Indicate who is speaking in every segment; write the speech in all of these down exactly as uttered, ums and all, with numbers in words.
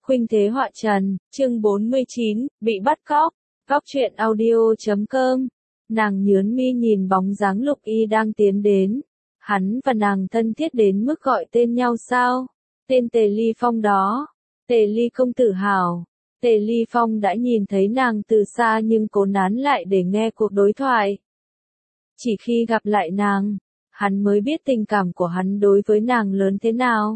Speaker 1: Khuynh Thế Họa Trần, chương bốn mươi chín, bị bắt cóc. Cóc truyện audio chấm com. Nàng nhướng mi nhìn bóng dáng Lục Y đang tiến đến. Hắn và nàng thân thiết đến mức gọi tên nhau sao? Tên Tề Ly Phong đó. Tề Ly công tử hảo. Tề Ly Phong đã nhìn thấy nàng từ xa nhưng cố nán lại để nghe cuộc đối thoại. Chỉ khi gặp lại nàng, hắn mới biết tình cảm của hắn đối với nàng lớn thế nào.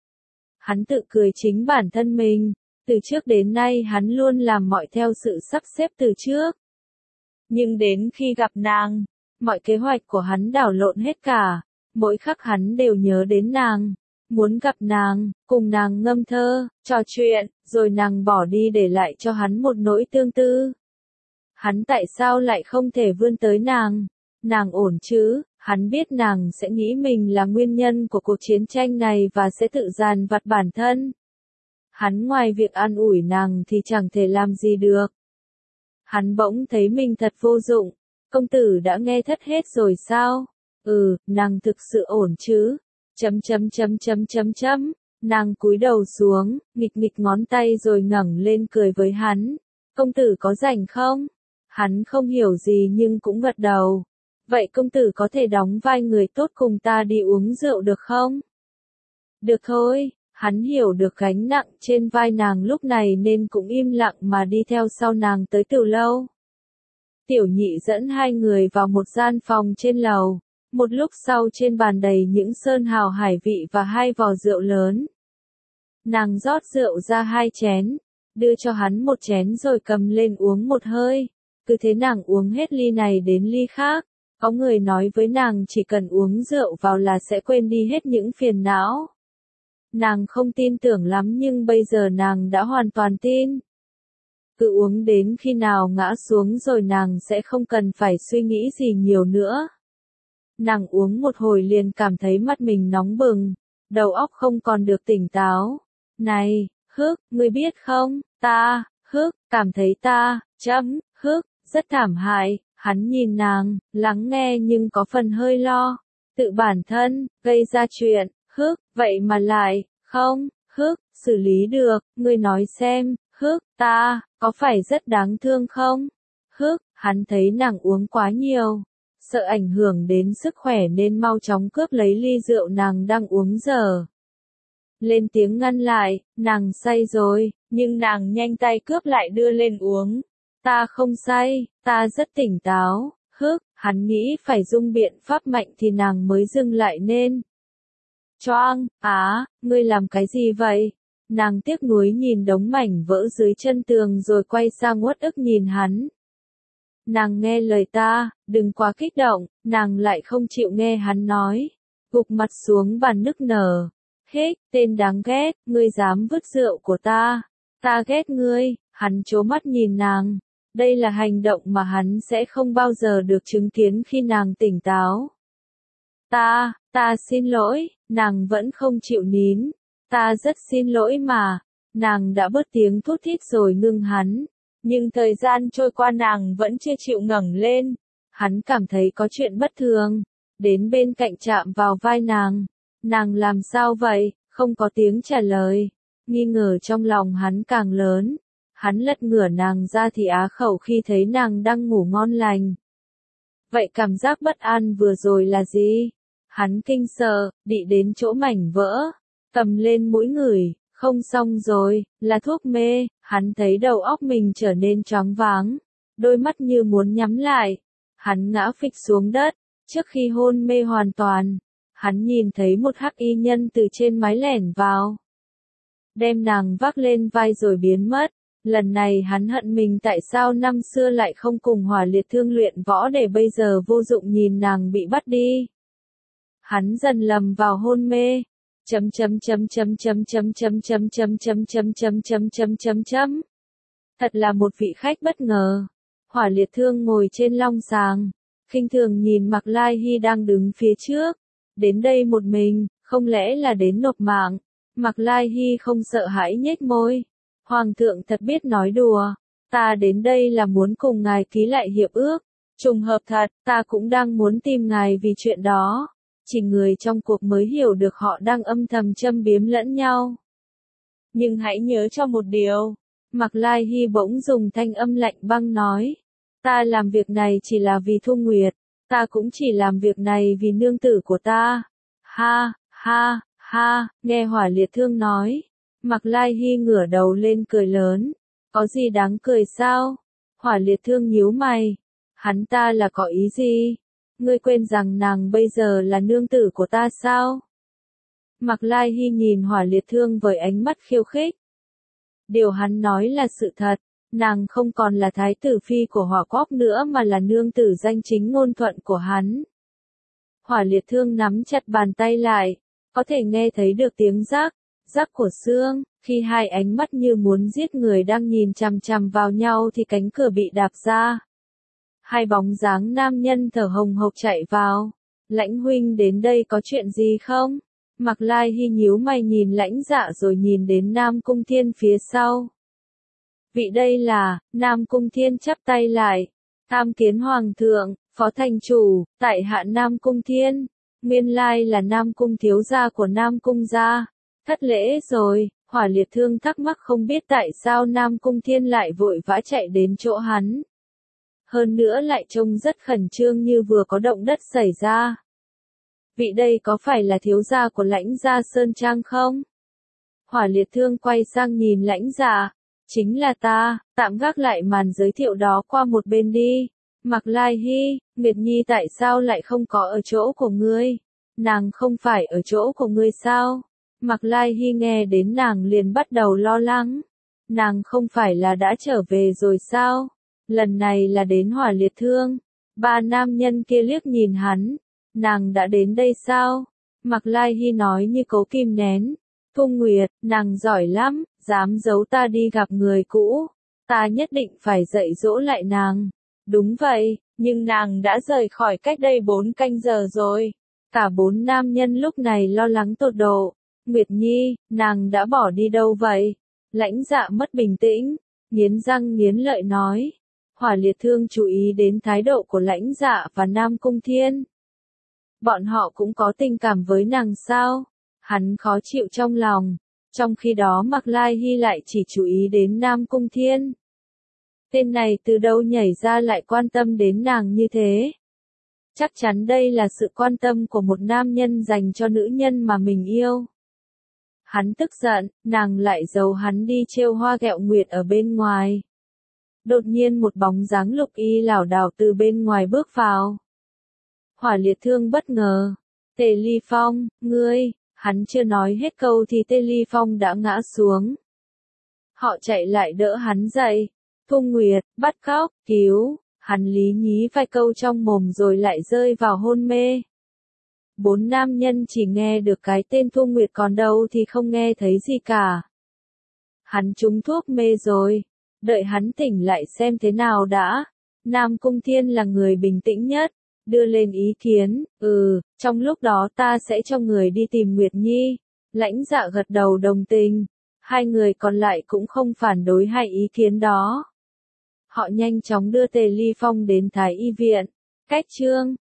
Speaker 1: Hắn tự cười chính bản thân mình, từ trước đến nay hắn luôn làm mọi theo sự sắp xếp từ trước. Nhưng đến khi gặp nàng, mọi kế hoạch của hắn đảo lộn hết cả, mỗi khắc hắn đều nhớ đến nàng, muốn gặp nàng, cùng nàng ngâm thơ, trò chuyện, rồi nàng bỏ đi để lại cho hắn một nỗi tương tư. Hắn tại sao lại không thể vươn tới nàng? Nàng ổn chứ? Hắn biết nàng sẽ nghĩ mình là nguyên nhân của cuộc chiến tranh này và sẽ tự dằn vặt bản thân. Hắn ngoài việc an ủi nàng thì chẳng thể làm gì được. Hắn bỗng thấy mình thật vô dụng. Công tử đã nghe thất hết rồi sao? Ừ, nàng thực sự ổn chứ? Chấm chấm chấm chấm chấm chấm. Nàng cúi đầu xuống, nghịch nghịch ngón tay rồi ngẩng lên cười với hắn. Công tử có rảnh không? Hắn không hiểu gì nhưng cũng gật đầu. Vậy công tử có thể đóng vai người tốt cùng ta đi uống rượu được không? Được thôi, hắn hiểu được gánh nặng trên vai nàng lúc này nên cũng im lặng mà đi theo sau nàng tới tiểu lâu. Tiểu nhị dẫn hai người vào một gian phòng trên lầu, một lúc sau trên bàn đầy những sơn hào hải vị và hai vò rượu lớn. Nàng rót rượu ra hai chén, đưa cho hắn một chén rồi cầm lên uống một hơi, cứ thế nàng uống hết ly này đến ly khác. Có người nói với nàng chỉ cần uống rượu vào là sẽ quên đi hết những phiền não. Nàng không tin tưởng lắm nhưng bây giờ nàng đã hoàn toàn tin. Cứ uống đến khi nào ngã xuống rồi nàng sẽ không cần phải suy nghĩ gì nhiều nữa. Nàng uống một hồi liền cảm thấy mắt mình nóng bừng, đầu óc không còn được tỉnh táo. Này, Hức, ngươi biết không, ta, Hức, cảm thấy ta, chấm, Hức, rất thảm hại. Hắn nhìn nàng, lắng nghe nhưng có phần hơi lo. Tự bản thân, gây ra chuyện, Hức, vậy mà lại, không, Hức, xử lý được, ngươi nói xem, Hức, ta, có phải rất đáng thương không? Hức, hắn thấy nàng uống quá nhiều, sợ ảnh hưởng đến sức khỏe nên mau chóng cướp lấy ly rượu nàng đang uống giờ. Lên tiếng ngăn lại, nàng say rồi, nhưng nàng nhanh tay cướp lại đưa lên uống. Ta không say, ta rất tỉnh táo, Hức, hắn nghĩ phải dùng biện pháp mạnh thì nàng mới dừng lại nên. Choang, á, ngươi làm cái gì vậy? Nàng tiếc nuối nhìn đống mảnh vỡ dưới chân tường rồi quay sang uất ức nhìn hắn. Nàng nghe lời ta, đừng quá kích động, nàng lại không chịu nghe hắn nói. Gục mặt xuống bàn nức nở. Hích, tên đáng ghét, ngươi dám vứt rượu của ta. Ta ghét ngươi, hắn trố mắt nhìn nàng. Đây là hành động mà hắn sẽ không bao giờ được chứng kiến khi nàng tỉnh táo. Ta, ta xin lỗi, nàng vẫn không chịu nín. Ta rất xin lỗi mà. Nàng đã bớt tiếng thút thít rồi ngưng hắn. Nhưng thời gian trôi qua nàng vẫn chưa chịu ngẩng lên. Hắn cảm thấy có chuyện bất thường. Đến bên cạnh chạm vào vai nàng. Nàng làm sao vậy? Không có tiếng trả lời. Nghi ngờ trong lòng hắn càng lớn. Hắn lật ngửa nàng ra thì á khẩu khi thấy nàng đang ngủ ngon lành. Vậy cảm giác bất an vừa rồi là gì? Hắn kinh sợ, đi đến chỗ mảnh vỡ, cầm lên mũi ngửi, không xong rồi, là thuốc mê. Hắn thấy đầu óc mình trở nên choáng váng, đôi mắt như muốn nhắm lại. Hắn ngã phịch xuống đất, trước khi hôn mê hoàn toàn, hắn nhìn thấy một hắc y nhân từ trên mái lẻn vào, đem nàng vác lên vai rồi biến mất. Lần này hắn hận mình tại sao năm xưa lại không cùng Hỏa Liệt Thương luyện võ để bây giờ vô dụng nhìn nàng bị bắt đi. Hắn dần lầm vào hôn mê. Chấm chấm chấm chấm chấm chấm chấm chấm chấm chấm chấm chấm chấm chấm chấm chấm. Thật là một vị khách bất ngờ. Hỏa Liệt Thương ngồi trên long sàng, khinh thường nhìn Mạc Lai Hy đang đứng phía trước. Đến đây một mình, không lẽ là đến nộp mạng? Mạc Lai Hy không sợ hãi nhếch môi. Hoàng thượng thật biết nói đùa, ta đến đây là muốn cùng ngài ký lại hiệp ước. Trùng hợp thật, ta cũng đang muốn tìm ngài vì chuyện đó. Chỉ người trong cuộc mới hiểu được họ đang âm thầm châm biếm lẫn nhau. Nhưng hãy nhớ cho một điều. Mạc Lai Hy bỗng dùng thanh âm lạnh băng nói. Ta làm việc này chỉ là vì Thu Nguyệt. Ta cũng chỉ làm việc này vì nương tử của ta. Ha, ha, ha, nghe Hỏa Liệt Thương nói. Mạc Lai Hy ngửa đầu lên cười lớn. Có gì đáng cười sao? Hỏa Liệt Thương nhíu mày. Hắn ta là có ý gì? Ngươi quên rằng nàng bây giờ là nương tử của ta sao? Mạc Lai Hy nhìn Hỏa Liệt Thương với ánh mắt khiêu khích. Điều hắn nói là sự thật, nàng không còn là thái tử phi của Hỏa Quốc nữa mà là nương tử danh chính ngôn thuận của hắn. Hỏa Liệt Thương nắm chặt bàn tay lại, có thể nghe thấy được tiếng rắc, rắc của xương, khi hai ánh mắt như muốn giết người đang nhìn chằm chằm vào nhau thì cánh cửa bị đạp ra. Hai bóng dáng nam nhân thở hồng hộc chạy vào. Lãnh huynh đến đây có chuyện gì không? Mạc Lai Hy nhíu mày nhìn Lãnh Dạ rồi nhìn đến Nam Cung Thiên phía sau. Vị đây là, Nam Cung Thiên chắp tay lại. Tham kiến Hoàng thượng, Phó thành chủ, tại hạ Nam Cung Thiên. Nguyên lai là Nam Cung thiếu gia của Nam Cung gia. Thất lễ rồi, Hỏa Liệt Thương thắc mắc không biết tại sao Nam Cung Thiên lại vội vã chạy đến chỗ hắn. Hơn nữa lại trông rất khẩn trương như vừa có động đất xảy ra. Vị đây có phải là thiếu gia của Lãnh gia Sơn Trang không? Hỏa Liệt Thương quay sang nhìn Lãnh Dạ. Chính là ta, tạm gác lại màn giới thiệu đó qua một bên đi. Mạc Lai Hy, Nguyệt Nhi tại sao lại không có ở chỗ của ngươi? Nàng không phải ở chỗ của ngươi sao? Mạc Lai Hy nghe đến nàng liền bắt đầu lo lắng. Nàng không phải là đã trở về rồi sao? Lần này là đến Hỏa Liệt Thương. Ba nam nhân kia liếc nhìn hắn. Nàng đã đến đây sao? Mạc Lai Hy nói như cố kìm nén. Thu Nguyệt, nàng giỏi lắm, dám giấu ta đi gặp người cũ. Ta nhất định phải dạy dỗ lại nàng. Đúng vậy, nhưng nàng đã rời khỏi cách đây bốn canh giờ rồi. Cả bốn nam nhân lúc này lo lắng tột độ. Nguyệt Nhi, nàng đã bỏ đi đâu vậy? Lãnh Dạ mất bình tĩnh, nghiến răng nghiến lợi nói. Hỏa Liệt Thương chú ý đến thái độ của Lãnh Dạ và Nam Cung Thiên. Bọn họ cũng có tình cảm với nàng sao? Hắn khó chịu trong lòng. Trong khi đó Mạc Lai Hy lại chỉ chú ý đến Nam Cung Thiên. Tên này từ đâu nhảy ra lại quan tâm đến nàng như thế? Chắc chắn đây là sự quan tâm của một nam nhân dành cho nữ nhân mà mình yêu. Hắn tức giận, nàng lại giấu hắn đi trêu hoa ghẹo nguyệt ở bên ngoài. Đột nhiên một bóng dáng lục y lảo đảo từ bên ngoài bước vào. Hỏa Liệt Thương bất ngờ. Tề Ly Phong, ngươi, hắn chưa nói hết câu thì Tề Ly Phong đã ngã xuống. Họ chạy lại đỡ hắn dậy. Thu Nguyệt, bắt cóc, cứu, hắn lý nhí vài câu trong mồm rồi lại rơi vào hôn mê. Bốn nam nhân chỉ nghe được cái tên Thu Nguyệt còn đâu thì không nghe thấy gì cả. Hắn trúng thuốc mê rồi. Đợi hắn tỉnh lại xem thế nào đã. Nam Cung Thiên là người bình tĩnh nhất. Đưa lên ý kiến, ừ, trong lúc đó ta sẽ cho người đi tìm Nguyệt Nhi. Lãnh Dạ gật đầu đồng tình. Hai người còn lại cũng không phản đối hai ý kiến đó. Họ nhanh chóng đưa Tề Ly Phong đến Thái Y viện. Cách chương